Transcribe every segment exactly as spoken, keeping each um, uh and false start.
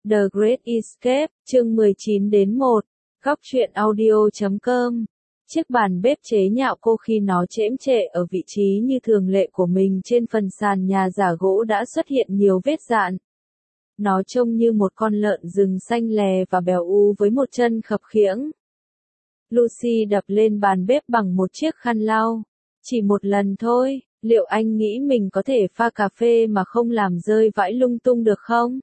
The Great Escape, chương mười chín đến một, góc truyện audio chấm com. Chiếc bàn bếp chế nhạo cô khi nó chễm chệ ở vị trí như thường lệ của mình trên phần sàn nhà giả gỗ đã xuất hiện nhiều vết dạn. Nó trông như một con lợn rừng xanh lè và bèo u với một chân khập khiễng. Lucy đập lên bàn bếp bằng một chiếc khăn lau. Chỉ một lần thôi, liệu anh nghĩ mình có thể pha cà phê mà không làm rơi vãi lung tung được không?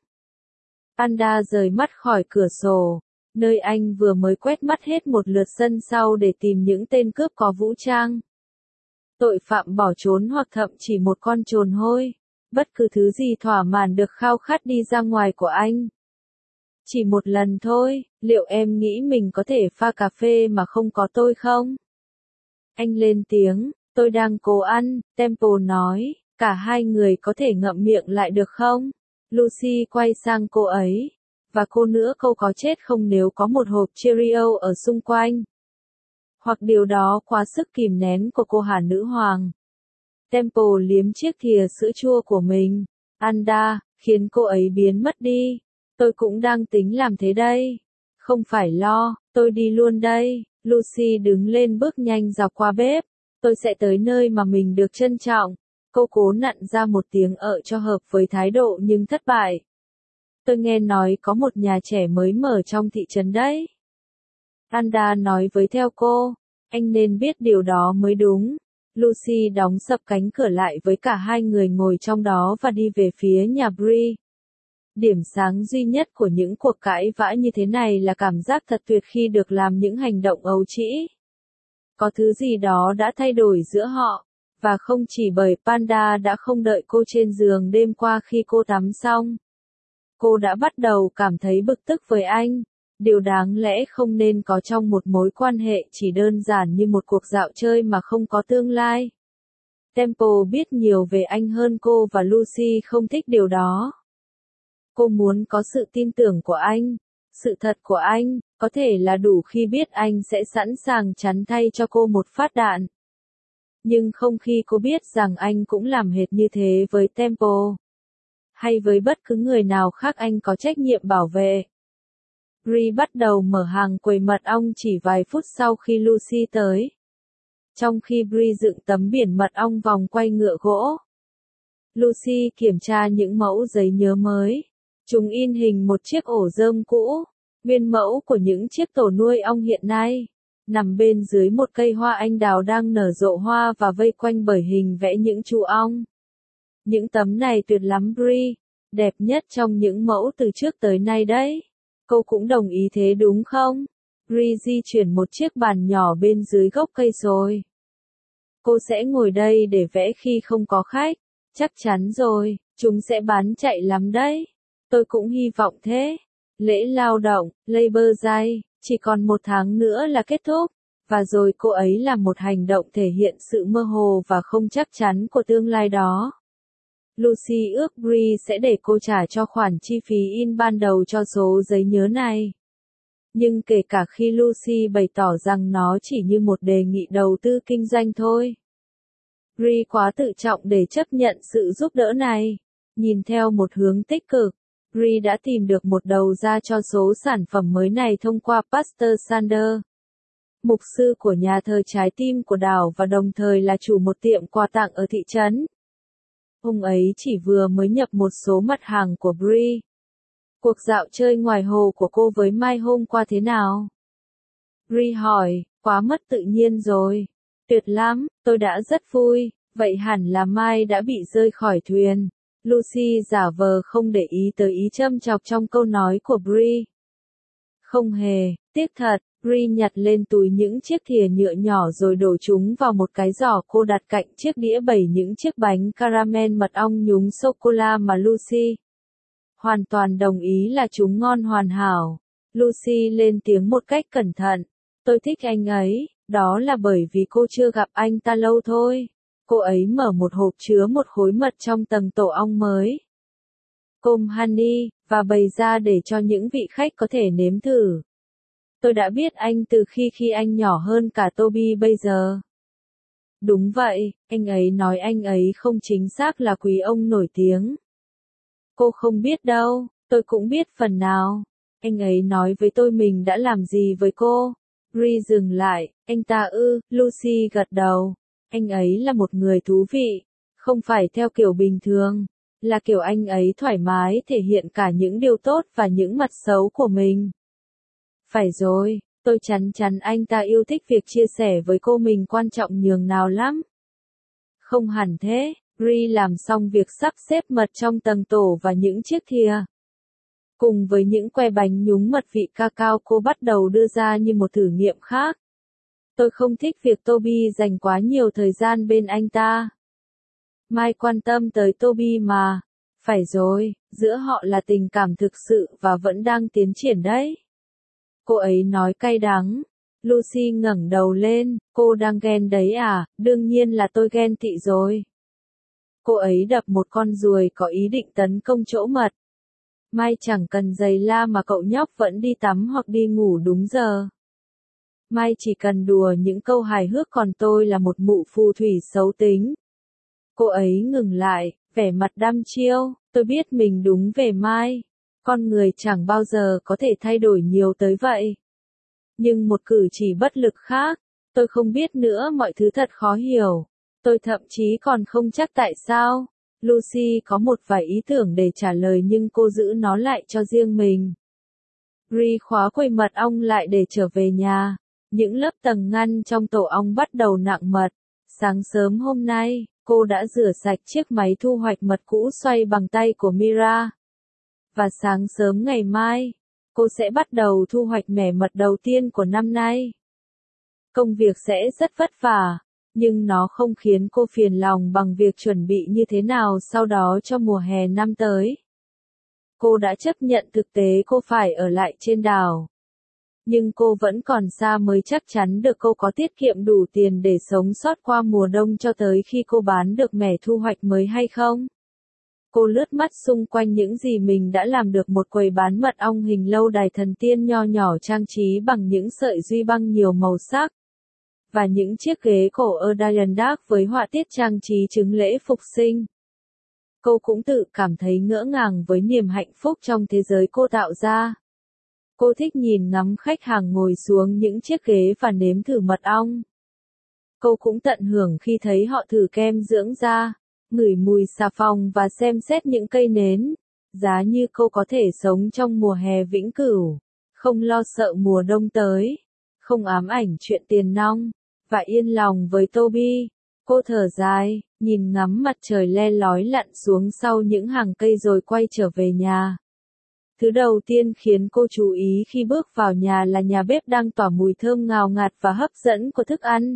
Panda rời mắt khỏi cửa sổ, nơi anh vừa mới quét mắt hết một lượt sân sau để tìm những tên cướp có vũ trang. Tội phạm bỏ trốn hoặc thậm chỉ một con trồn hôi, bất cứ thứ gì thỏa mãn được khao khát đi ra ngoài của anh. Chỉ một lần thôi, liệu em nghĩ mình có thể pha cà phê mà không có tôi không? Anh lên tiếng, tôi đang cố ăn, Temple nói, cả hai người có thể ngậm miệng lại được không? Lucy quay sang cô ấy. Và cô nữa, câu có chết không nếu có một hộp Cheerio ở xung quanh? Hoặc điều đó quá sức kìm nén của cô hả nữ hoàng? Temple liếm chiếc thìa sữa chua của mình. Anda, khiến cô ấy biến mất đi. Tôi cũng đang tính làm thế đây. Không phải lo, tôi đi luôn đây. Lucy đứng lên bước nhanh dọc qua bếp. Tôi sẽ tới nơi mà mình được trân trọng. Cô cố nặn ra một tiếng ợ cho hợp với thái độ nhưng thất bại. Tôi nghe nói có một nhà trẻ mới mở trong thị trấn đấy. Anda nói với theo cô. Anh nên biết điều đó mới đúng. Lucy đóng sập cánh cửa lại với cả hai người ngồi trong đó và đi về phía nhà Bree. Điểm sáng duy nhất của những cuộc cãi vã như thế này là cảm giác thật tuyệt khi được làm những hành động ấu trĩ. Có thứ gì đó đã thay đổi giữa họ. Và không chỉ bởi Panda đã không đợi cô trên giường đêm qua khi cô tắm xong. Cô đã bắt đầu cảm thấy bực tức với anh. Điều đáng lẽ không nên có trong một mối quan hệ chỉ đơn giản như một cuộc dạo chơi mà không có tương lai. Temple biết nhiều về anh hơn cô và Lucy không thích điều đó. Cô muốn có sự tin tưởng của anh. Sự thật của anh, có thể là đủ khi biết anh sẽ sẵn sàng chắn thay cho cô một phát đạn. Nhưng không khi cô biết rằng anh cũng làm hệt như thế với Temple. Hay với bất cứ người nào khác anh có trách nhiệm bảo vệ. Bree bắt đầu mở hàng quầy mật ong chỉ vài phút sau khi Lucy tới. Trong khi Bree dựng tấm biển mật ong vòng quay ngựa gỗ. Lucy kiểm tra những mẫu giấy nhớ mới. Chúng in hình một chiếc ổ rơm cũ, nguyên mẫu của những chiếc tổ nuôi ong hiện nay. Nằm bên dưới một cây hoa anh đào đang nở rộ hoa và vây quanh bởi hình vẽ những chú ong. Những tấm này tuyệt lắm Bree, đẹp nhất trong những mẫu từ trước tới nay đấy. Cô cũng đồng ý thế đúng không? Bree di chuyển một chiếc bàn nhỏ bên dưới gốc cây rồi. Cô sẽ ngồi đây để vẽ khi không có khách. Chắc chắn rồi, chúng sẽ bán chạy lắm đấy. Tôi cũng hy vọng thế. Lễ lao động, Labor Day, chỉ còn một tháng nữa là kết thúc. Và rồi cô ấy làm một hành động thể hiện sự mơ hồ và không chắc chắn của tương lai đó. Lucy ước Bree sẽ để cô trả cho khoản chi phí in ban đầu cho số giấy nhớ này. Nhưng kể cả khi Lucy bày tỏ rằng nó chỉ như một đề nghị đầu tư kinh doanh thôi. Bree quá tự trọng để chấp nhận sự giúp đỡ này. Nhìn theo một hướng tích cực, Bree đã tìm được một đầu ra cho số sản phẩm mới này thông qua Pastor Sander, mục sư của nhà thờ Trái Tim của đảo và đồng thời là chủ một tiệm quà tặng ở thị trấn. Ông ấy chỉ vừa mới nhập một số mặt hàng của Bree. Cuộc dạo chơi ngoài hồ của cô với Mai hôm qua thế nào? Bree hỏi, quá mất tự nhiên rồi. Tuyệt lắm, tôi đã rất vui, vậy hẳn là Mai đã bị rơi khỏi thuyền. Lucy giả vờ không để ý tới ý châm chọc trong câu nói của Bree. Không hề, tiếc thật. Bree nhặt lên túi những chiếc thìa nhựa nhỏ rồi đổ chúng vào một cái giỏ cô đặt cạnh chiếc đĩa bày những chiếc bánh caramel mật ong nhúng sô-cô-la mà Lucy hoàn toàn đồng ý là chúng ngon hoàn hảo. Lucy lên tiếng một cách cẩn thận. Tôi thích anh ấy, đó là bởi vì cô chưa gặp anh ta lâu thôi. Cô ấy mở một hộp chứa một khối mật trong tầng tổ ong mới. Comb honey, và bày ra để cho những vị khách có thể nếm thử. Tôi đã biết anh từ khi khi anh nhỏ hơn cả Toby bây giờ. Đúng vậy, anh ấy nói anh ấy không chính xác là quý ông nổi tiếng. Cô không biết đâu, Tôi cũng biết phần nào. Anh ấy nói với tôi mình đã làm gì với cô. Ri dừng lại, anh ta ư, Lucy gật đầu. Anh ấy là một người thú vị. Không phải theo kiểu bình thường. Là kiểu anh ấy thoải mái thể hiện cả những điều tốt và những mặt xấu của mình. Phải rồi, tôi chắn chắn anh ta yêu thích việc chia sẻ với cô mình quan trọng nhường nào lắm. Không hẳn thế, Ri làm xong việc sắp xếp mật trong tầng tổ và những chiếc thìa. Cùng với những que bánh nhúng mật vị cacao, cô bắt đầu đưa ra như một thử nghiệm khác. Tôi không thích việc Toby dành quá nhiều thời gian bên anh ta. Mai quan tâm tới Toby mà. Phải rồi, giữa họ là tình cảm thực sự và vẫn đang tiến triển đấy. Cô ấy nói cay đắng. Lucy ngẩng đầu lên, cô đang ghen đấy à, đương nhiên là tôi ghen tị rồi. Cô ấy đập một con ruồi có ý định tấn công chỗ mật. Mai chẳng cần giày la mà cậu nhóc vẫn đi tắm hoặc đi ngủ đúng giờ. Mai chỉ cần đùa những câu hài hước, còn tôi là một mụ phù thủy xấu tính. Cô ấy ngừng lại, vẻ mặt đăm chiêu, tôi biết mình đúng về Mai. Con người chẳng bao giờ có thể thay đổi nhiều tới vậy. Nhưng một cử chỉ bất lực khác, tôi không biết nữa, mọi thứ thật khó hiểu. Tôi thậm chí còn không chắc tại sao. Lucy có một vài ý tưởng để trả lời nhưng cô giữ nó lại cho riêng mình. Ri khóa quầy mật ong lại để trở về nhà. Những lớp tầng ngăn trong tổ ong bắt đầu nặng mật. Sáng sớm hôm nay, cô đã rửa sạch chiếc máy thu hoạch mật cũ xoay bằng tay của Mira. Và sáng sớm ngày mai, cô sẽ bắt đầu thu hoạch mẻ mật đầu tiên của năm nay. Công việc sẽ rất vất vả, nhưng nó không khiến cô phiền lòng bằng việc chuẩn bị như thế nào sau đó cho mùa hè năm tới. Cô đã chấp nhận thực tế cô phải ở lại trên đảo. Nhưng cô vẫn còn xa mới chắc chắn được cô có tiết kiệm đủ tiền để sống sót qua mùa đông cho tới khi cô bán được mẻ thu hoạch mới hay không. Cô lướt mắt xung quanh những gì mình đã làm được: một quầy bán mật ong hình lâu đài thần tiên nho nhỏ trang trí bằng những sợi duy băng nhiều màu sắc. Và những chiếc ghế cổ Adirondack với họa tiết trang trí trứng lễ phục sinh. Cô cũng tự cảm thấy ngỡ ngàng với niềm hạnh phúc trong thế giới cô tạo ra. Cô thích nhìn ngắm khách hàng ngồi xuống những chiếc ghế và nếm thử mật ong. Cô cũng tận hưởng khi thấy họ thử kem dưỡng da, ngửi mùi xà phòng và xem xét những cây nến. Giá như cô có thể sống trong mùa hè vĩnh cửu, không lo sợ mùa đông tới, không ám ảnh chuyện tiền nong, và yên lòng với Toby. Cô thở dài, nhìn ngắm mặt trời le lói lặn xuống sau những hàng cây rồi quay trở về nhà. Thứ đầu tiên khiến cô chú ý khi bước vào nhà là nhà bếp đang tỏa mùi thơm ngào ngạt và hấp dẫn của thức ăn.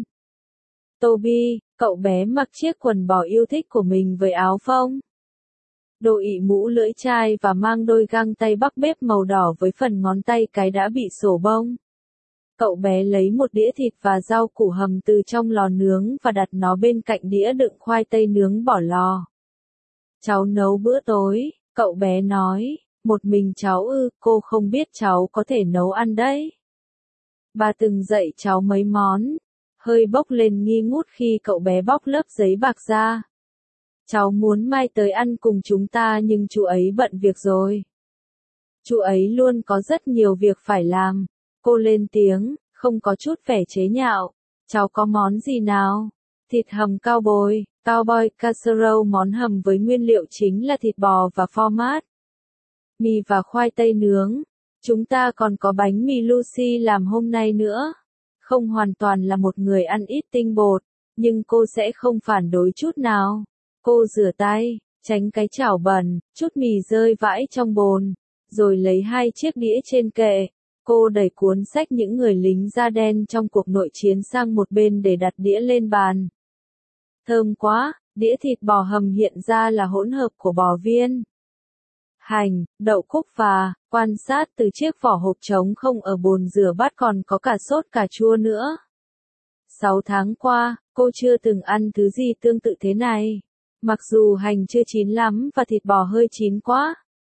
Toby, cậu bé mặc chiếc quần bò yêu thích của mình với áo phông, đội mũ lưỡi chai và mang đôi găng tay bắc bếp màu đỏ với phần ngón tay cái đã bị sổ bông. Cậu bé lấy một đĩa thịt và rau củ hầm từ trong lò nướng và đặt nó bên cạnh đĩa đựng khoai tây nướng bỏ lò. Cháu nấu bữa tối, cậu bé nói. Một mình cháu ư? Cô không biết cháu có thể nấu ăn đấy. Bà từng dạy cháu mấy món. Hơi bốc lên nghi ngút khi cậu bé bóc lớp giấy bạc ra. Cháu muốn Mai tới ăn cùng chúng ta nhưng chú ấy bận việc rồi. Chú ấy luôn có rất nhiều việc phải làm. Cô lên tiếng, không có chút vẻ chế nhạo. Cháu có món gì nào? Thịt hầm cowboy, cowboy casserole, món hầm với nguyên liệu chính là thịt bò và format, mì và khoai tây nướng. Chúng ta còn có bánh mì Lucy làm hôm nay nữa. Không hoàn toàn là một người ăn ít tinh bột, nhưng cô sẽ không phản đối chút nào. Cô rửa tay, tránh cái chảo bẩn, chút mì rơi vãi trong bồn, rồi lấy hai chiếc đĩa trên kệ. Cô đẩy cuốn sách những người lính da đen trong cuộc nội chiến sang một bên để đặt đĩa lên bàn. Thơm quá, đĩa thịt bò hầm hiện ra là hỗn hợp của bò viên, hành, đậu cúc và, quan sát từ chiếc vỏ hộp trống không ở bồn rửa bát còn có cả sốt cà chua nữa. Sáu tháng qua, cô chưa từng ăn thứ gì tương tự thế này. Mặc dù hành chưa chín lắm và thịt bò hơi chín quá,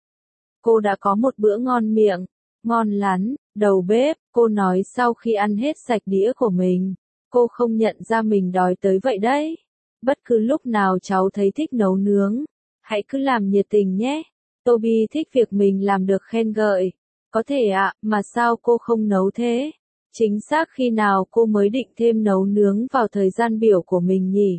cô đã có một bữa ngon miệng, ngon lắm. Đầu bếp, cô nói sau khi ăn hết sạch đĩa của mình. Cô không nhận ra mình đói tới vậy đấy. Bất cứ lúc nào cháu thấy thích nấu nướng, hãy cứ làm nhiệt tình nhé. Toby thích việc mình làm được khen ngợi. Có thể ạ, mà sao cô không nấu thế? Chính xác khi nào cô mới định thêm nấu nướng vào thời gian biểu của mình nhỉ?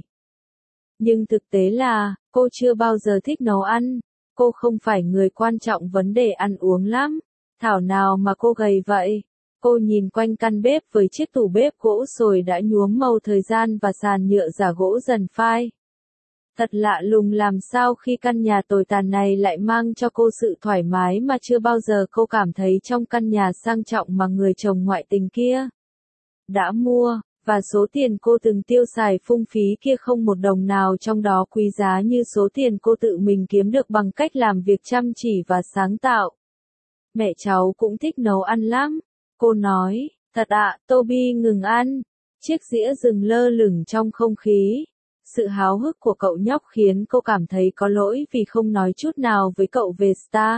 Nhưng thực tế là, cô chưa bao giờ thích nấu ăn. Cô không phải người quan trọng vấn đề ăn uống lắm. Thảo nào mà cô gầy vậy? Cô nhìn quanh căn bếp với chiếc tủ bếp gỗ sồi đã nhuốm màu thời gian và sàn nhựa giả gỗ dần phai. Thật lạ lùng làm sao khi căn nhà tồi tàn này lại mang cho cô sự thoải mái mà chưa bao giờ cô cảm thấy trong căn nhà sang trọng mà người chồng ngoại tình kia đã mua, và số tiền cô từng tiêu xài phung phí kia không một đồng nào trong đó quý giá như số tiền cô tự mình kiếm được bằng cách làm việc chăm chỉ và sáng tạo. Mẹ cháu cũng thích nấu ăn lắm. Cô nói, thật ạ, Toby ngừng ăn. Chiếc dĩa dừng lơ lửng trong không khí. Sự háo hức của cậu nhóc khiến cô cảm thấy có lỗi vì không nói chút nào với cậu về Star.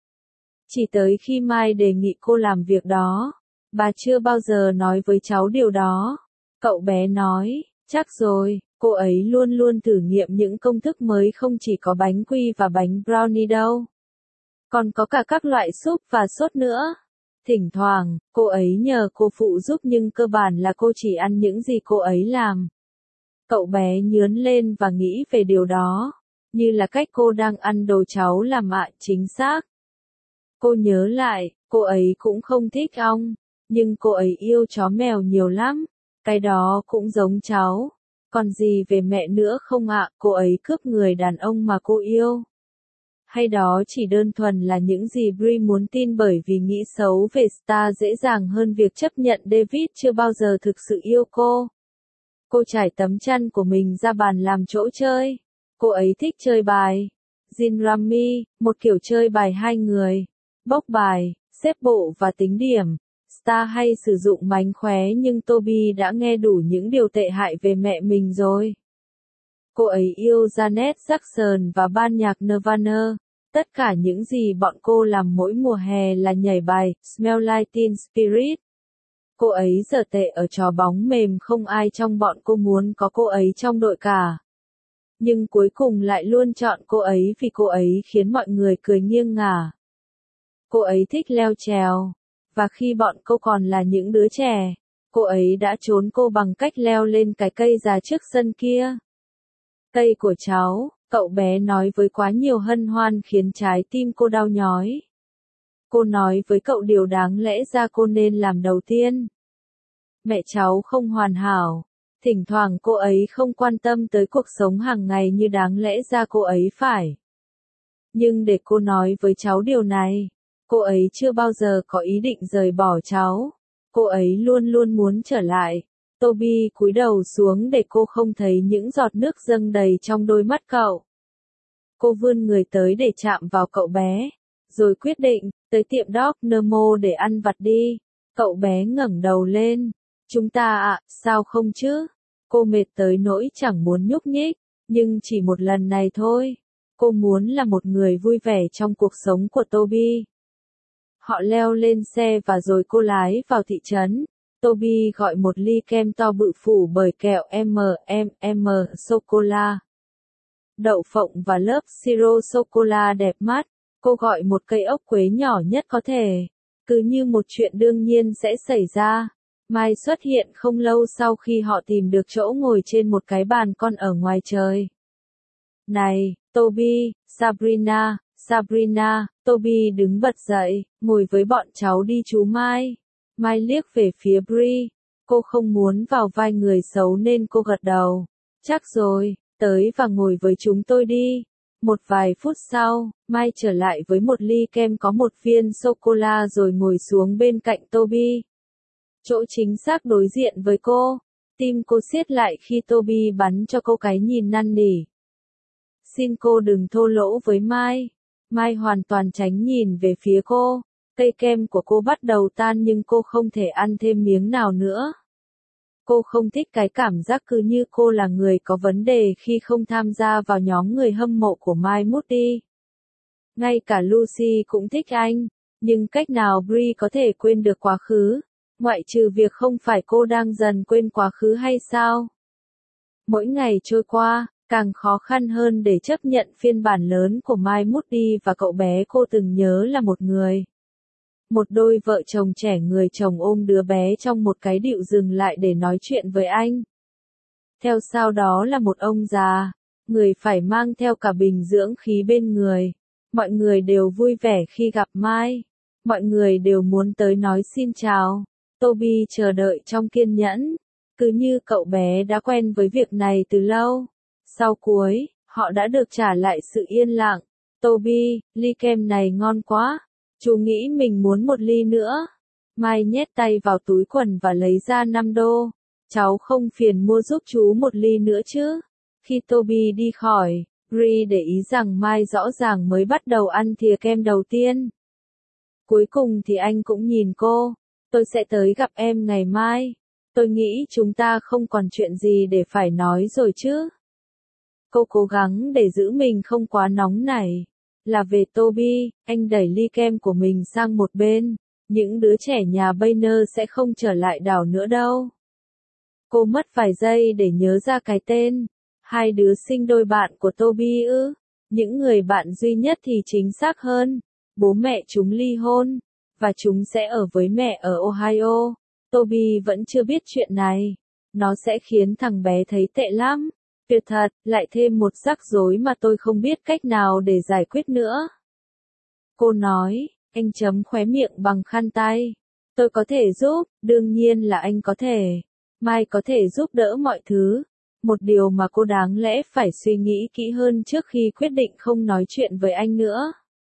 Chỉ tới khi Mai đề nghị cô làm việc đó, bà chưa bao giờ nói với cháu điều đó. Cậu bé nói, chắc rồi, cô ấy luôn luôn thử nghiệm những công thức mới, không chỉ có bánh quy và bánh brownie đâu. Còn có cả các loại súp và sốt nữa. Thỉnh thoảng, cô ấy nhờ cô phụ giúp nhưng cơ bản là cô chỉ ăn những gì cô ấy làm. Cậu bé nhướn lên và nghĩ về điều đó, như là cách cô đang ăn đồ cháu làm ạ, chính xác. Cô nhớ lại, cô ấy cũng không thích ong, nhưng cô ấy yêu chó mèo nhiều lắm, cái đó cũng giống cháu. Còn gì về mẹ nữa không ạ, cô ấy cướp người đàn ông mà cô yêu. Hay đó chỉ đơn thuần là những gì Brie muốn tin bởi vì nghĩ xấu về Star dễ dàng hơn việc chấp nhận David chưa bao giờ thực sự yêu cô. Cô trải tấm chăn của mình ra bàn làm chỗ chơi. Cô ấy thích chơi bài. Gin Rummy, một kiểu chơi bài hai người. Bốc bài, xếp bộ và tính điểm. Star hay sử dụng mánh khóe nhưng Toby đã nghe đủ những điều tệ hại về mẹ mình rồi. Cô ấy yêu Janet Jackson và ban nhạc Nirvana. Tất cả những gì bọn cô làm mỗi mùa hè là nhảy bài Smell Like Teen Spirit. Cô ấy giờ tệ ở trò bóng mềm, không ai trong bọn cô muốn có cô ấy trong đội cả. Nhưng cuối cùng lại luôn chọn cô ấy vì cô ấy khiến mọi người cười nghiêng ngả. Cô ấy thích leo trèo. Và khi bọn cô còn là những đứa trẻ, cô ấy đã trốn cô bằng cách leo lên cái cây già trước sân kia. Cây của cháu, cậu bé nói với quá nhiều hân hoan khiến trái tim cô đau nhói. Cô nói với cậu điều đáng lẽ ra cô nên làm đầu tiên. Mẹ cháu không hoàn hảo. Thỉnh thoảng cô ấy không quan tâm tới cuộc sống hàng ngày như đáng lẽ ra cô ấy phải. Nhưng để cô nói với cháu điều này, cô ấy chưa bao giờ có ý định rời bỏ cháu. Cô ấy luôn luôn muốn trở lại. Toby cúi đầu xuống để cô không thấy những giọt nước dâng đầy trong đôi mắt cậu. Cô vươn người tới để chạm vào cậu bé, rồi quyết định, tới tiệm Dog Nemo để ăn vặt đi. Cậu bé ngẩng đầu lên. Chúng ta ạ, à, sao không chứ? Cô mệt tới nỗi chẳng muốn nhúc nhích, nhưng chỉ một lần này thôi. Cô muốn là một người vui vẻ trong cuộc sống của Toby. Họ leo lên xe và rồi cô lái vào thị trấn. Toby gọi một ly kem to bự phủ bởi kẹo M and M sô-cô-la, đậu phộng và lớp siro sô-cô-la đẹp mắt. Cô gọi một cây ốc quế nhỏ nhất có thể. Cứ như một chuyện đương nhiên sẽ xảy ra. Mai xuất hiện không lâu sau khi họ tìm được chỗ ngồi trên một cái bàn con ở ngoài trời. Này, Toby, Sabrina, Sabrina, Toby đứng bật dậy, ngồi với bọn cháu đi chú Mai. Mai liếc về phía Brie. Cô không muốn vào vai người xấu nên cô gật đầu. Chắc rồi, tới và ngồi với chúng tôi đi. Một vài phút sau, Mai trở lại với một ly kem có một viên sô-cô-la rồi ngồi xuống bên cạnh Toby. Chỗ chính xác đối diện với cô. Tim cô siết lại khi Toby bắn cho cô cái nhìn năn nỉ. Xin cô đừng thô lỗ với Mai. Mai hoàn toàn tránh nhìn về phía cô. Cây kem của cô bắt đầu tan nhưng cô không thể ăn thêm miếng nào nữa. Cô không thích cái cảm giác cứ như cô là người có vấn đề khi không tham gia vào nhóm người hâm mộ của Mai Moody. Ngay cả Lucy cũng thích anh, nhưng cách nào Brie có thể quên được quá khứ, ngoại trừ việc không phải cô đang dần quên quá khứ hay sao? Mỗi ngày trôi qua, Càng khó khăn hơn để chấp nhận phiên bản lớn của Mai Moody và cậu bé cô từng nhớ là một người. Một đôi vợ chồng trẻ, người chồng ôm đứa bé trong một cái đĩu dừng lại để nói chuyện với anh. Theo sau đó là một ông già, người phải mang theo cả bình dưỡng khí bên người. Mọi người đều vui vẻ khi gặp Mai. Mọi người đều muốn tới nói xin chào. Toby chờ đợi trong kiên nhẫn. Cứ như cậu bé đã quen với việc này từ lâu. Sau cuối, họ đã được trả lại sự yên lặng. Toby, ly kem này ngon quá. Chú nghĩ mình muốn một ly nữa. Mai nhét tay vào túi quần và lấy ra năm đô. Cháu không phiền mua giúp chú một ly nữa chứ? Khi Toby đi khỏi, Bree để ý rằng Mai rõ ràng mới bắt đầu ăn thìa kem đầu tiên. Cuối cùng thì anh cũng nhìn cô. Tôi sẽ tới gặp em ngày mai. Tôi nghĩ chúng ta không còn chuyện gì để phải nói rồi chứ. Cô cố gắng để giữ mình không quá nóng nảy. Là về Toby, anh đẩy ly kem của mình sang một bên. Những đứa trẻ nhà Banner sẽ không trở lại đảo nữa đâu. Cô mất vài giây để nhớ ra cái tên. Hai đứa sinh đôi bạn của Toby ư? Những người bạn duy nhất thì chính xác hơn. Bố mẹ chúng ly hôn. Và chúng sẽ ở với mẹ ở Ohio. Toby vẫn chưa biết chuyện này. Nó sẽ khiến thằng bé thấy tệ lắm. Tuyệt thật, lại thêm một rắc rối mà tôi không biết cách nào để giải quyết nữa. Cô nói, anh chấm khóe miệng bằng khăn tay. Tôi có thể giúp, đương nhiên là anh có thể. Mai có thể giúp đỡ mọi thứ. Một điều mà cô đáng lẽ phải suy nghĩ kỹ hơn trước khi quyết định không nói chuyện với anh nữa.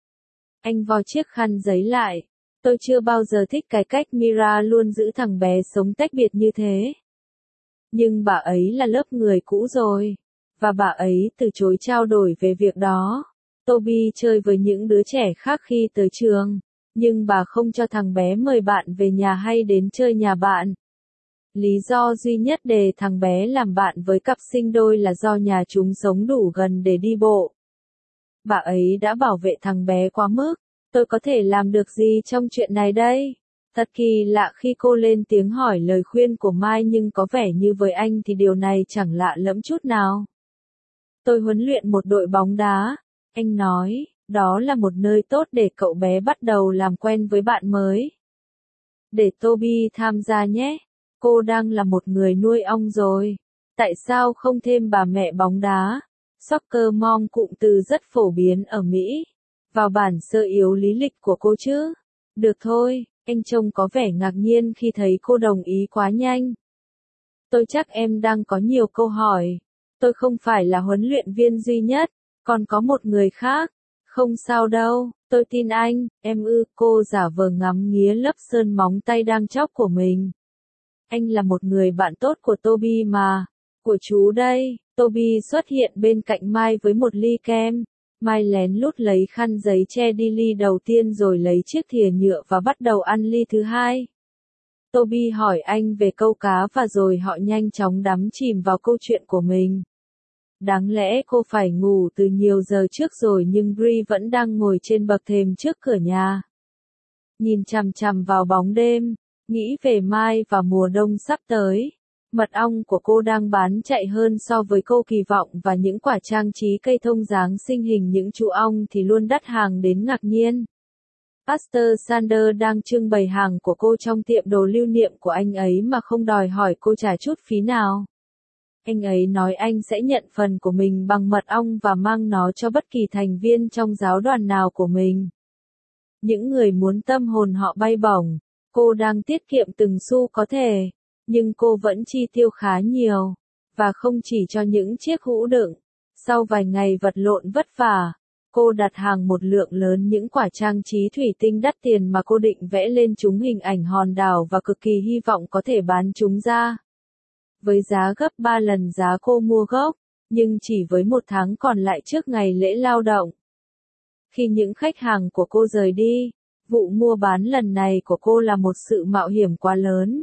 Anh vò chiếc khăn giấy lại. Tôi chưa bao giờ thích cái cách Mira luôn giữ thằng bé sống tách biệt như thế. Nhưng bà ấy là lớp người cũ rồi. Và bà ấy từ chối trao đổi về việc đó. Toby chơi với những đứa trẻ khác khi tới trường. Nhưng bà không cho thằng bé mời bạn về nhà hay đến chơi nhà bạn. Lý do duy nhất để thằng bé làm bạn với cặp sinh đôi là do nhà chúng sống đủ gần để đi bộ. Bà ấy đã bảo vệ thằng bé quá mức. Tôi có thể làm được gì trong chuyện này đây? Thật kỳ lạ khi cô lên tiếng hỏi lời khuyên của Mai, nhưng có vẻ như với anh thì điều này chẳng lạ lẫm chút nào. Tôi huấn luyện một đội bóng đá. Anh nói, đó là một nơi tốt để cậu bé bắt đầu làm quen với bạn mới. Để Toby tham gia nhé. Cô đang là một người nuôi ong rồi. Tại sao không thêm bà mẹ bóng đá? Soccer mom, cụm từ rất phổ biến ở Mỹ. Vào bản sơ yếu lý lịch của cô chứ? Được thôi, anh trông có vẻ ngạc nhiên khi thấy cô đồng ý quá nhanh. Tôi chắc em đang có nhiều câu hỏi. Tôi không phải là huấn luyện viên duy nhất, còn có một người khác. Không sao đâu, tôi tin anh, em ư. Cô giả vờ ngắm nghía lớp sơn móng tay đang chóc của mình. Anh là một người bạn tốt của Toby mà. Của chú đây. Toby xuất hiện bên cạnh Mai với một ly kem. Mai lén lút lấy khăn giấy che đi ly đầu tiên rồi lấy chiếc thìa nhựa và bắt đầu ăn ly thứ hai. Toby hỏi anh về câu cá và rồi họ nhanh chóng đắm chìm vào câu chuyện của mình. Đáng lẽ cô phải ngủ từ nhiều giờ trước rồi, nhưng Bree vẫn đang ngồi trên bậc thềm trước cửa nhà. Nhìn chằm chằm vào bóng đêm, nghĩ về Mai và mùa đông sắp tới. Mật ong của cô đang bán chạy hơn so với cô kỳ vọng, và những quả trang trí cây thông Giáng sinh hình những chú ong thì luôn đắt hàng đến ngạc nhiên. Pastor Sanders đang trưng bày hàng của cô trong tiệm đồ lưu niệm của anh ấy mà không đòi hỏi cô trả chút phí nào. Anh ấy nói anh sẽ nhận phần của mình bằng mật ong và mang nó cho bất kỳ thành viên trong giáo đoàn nào của mình. Những người muốn tâm hồn họ bay bổng. Cô đang tiết kiệm từng xu có thể. Nhưng cô vẫn chi tiêu khá nhiều. Và không chỉ cho những chiếc hũ đựng. Sau vài ngày vật lộn vất vả, cô đặt hàng một lượng lớn những quả trang trí thủy tinh đắt tiền mà cô định vẽ lên chúng hình ảnh hòn đảo và cực kỳ hy vọng có thể bán chúng ra. Với giá gấp ba lần giá cô mua gốc, nhưng chỉ với một tháng còn lại trước ngày lễ lao động. Khi những khách hàng của cô rời đi, vụ mua bán lần này của cô là một sự mạo hiểm quá lớn.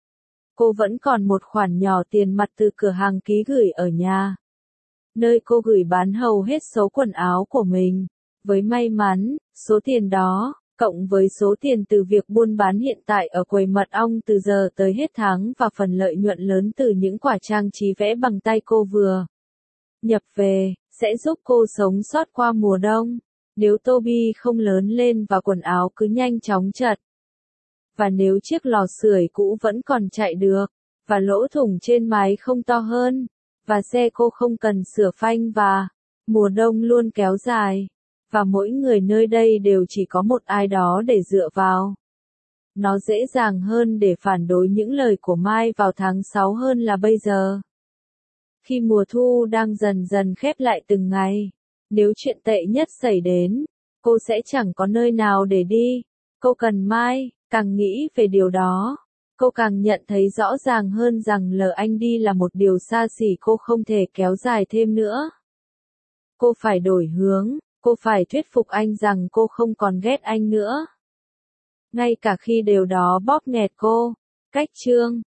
Cô vẫn còn một khoản nhỏ tiền mặt từ cửa hàng ký gửi ở nhà, nơi cô gửi bán hầu hết số quần áo của mình. Với may mắn, số tiền đó, cộng với số tiền từ việc buôn bán hiện tại ở quầy mật ong từ giờ tới hết tháng và phần lợi nhuận lớn từ những quả trang trí vẽ bằng tay cô vừa nhập về, sẽ giúp cô sống sót qua mùa đông. Nếu Toby không lớn lên và quần áo cứ nhanh chóng chật. Và nếu chiếc lò sưởi cũ vẫn còn chạy được, và lỗ thủng trên mái không to hơn, và xe cô không cần sửa phanh và mùa đông luôn kéo dài, và mỗi người nơi đây đều chỉ có một ai đó để dựa vào. Nó dễ dàng hơn để phản đối những lời của Mai vào tháng sáu hơn là bây giờ. Khi mùa thu đang dần dần khép lại từng ngày, nếu chuyện tệ nhất xảy đến, cô sẽ chẳng có nơi nào để đi. Cô cần Mai. Càng nghĩ về điều đó, cô càng nhận thấy rõ ràng hơn rằng lờ anh đi là một điều xa xỉ cô không thể kéo dài thêm nữa. Cô phải đổi hướng, cô phải thuyết phục anh rằng cô không còn ghét anh nữa. Ngay cả khi điều đó bóp nghẹt cô. Cách chương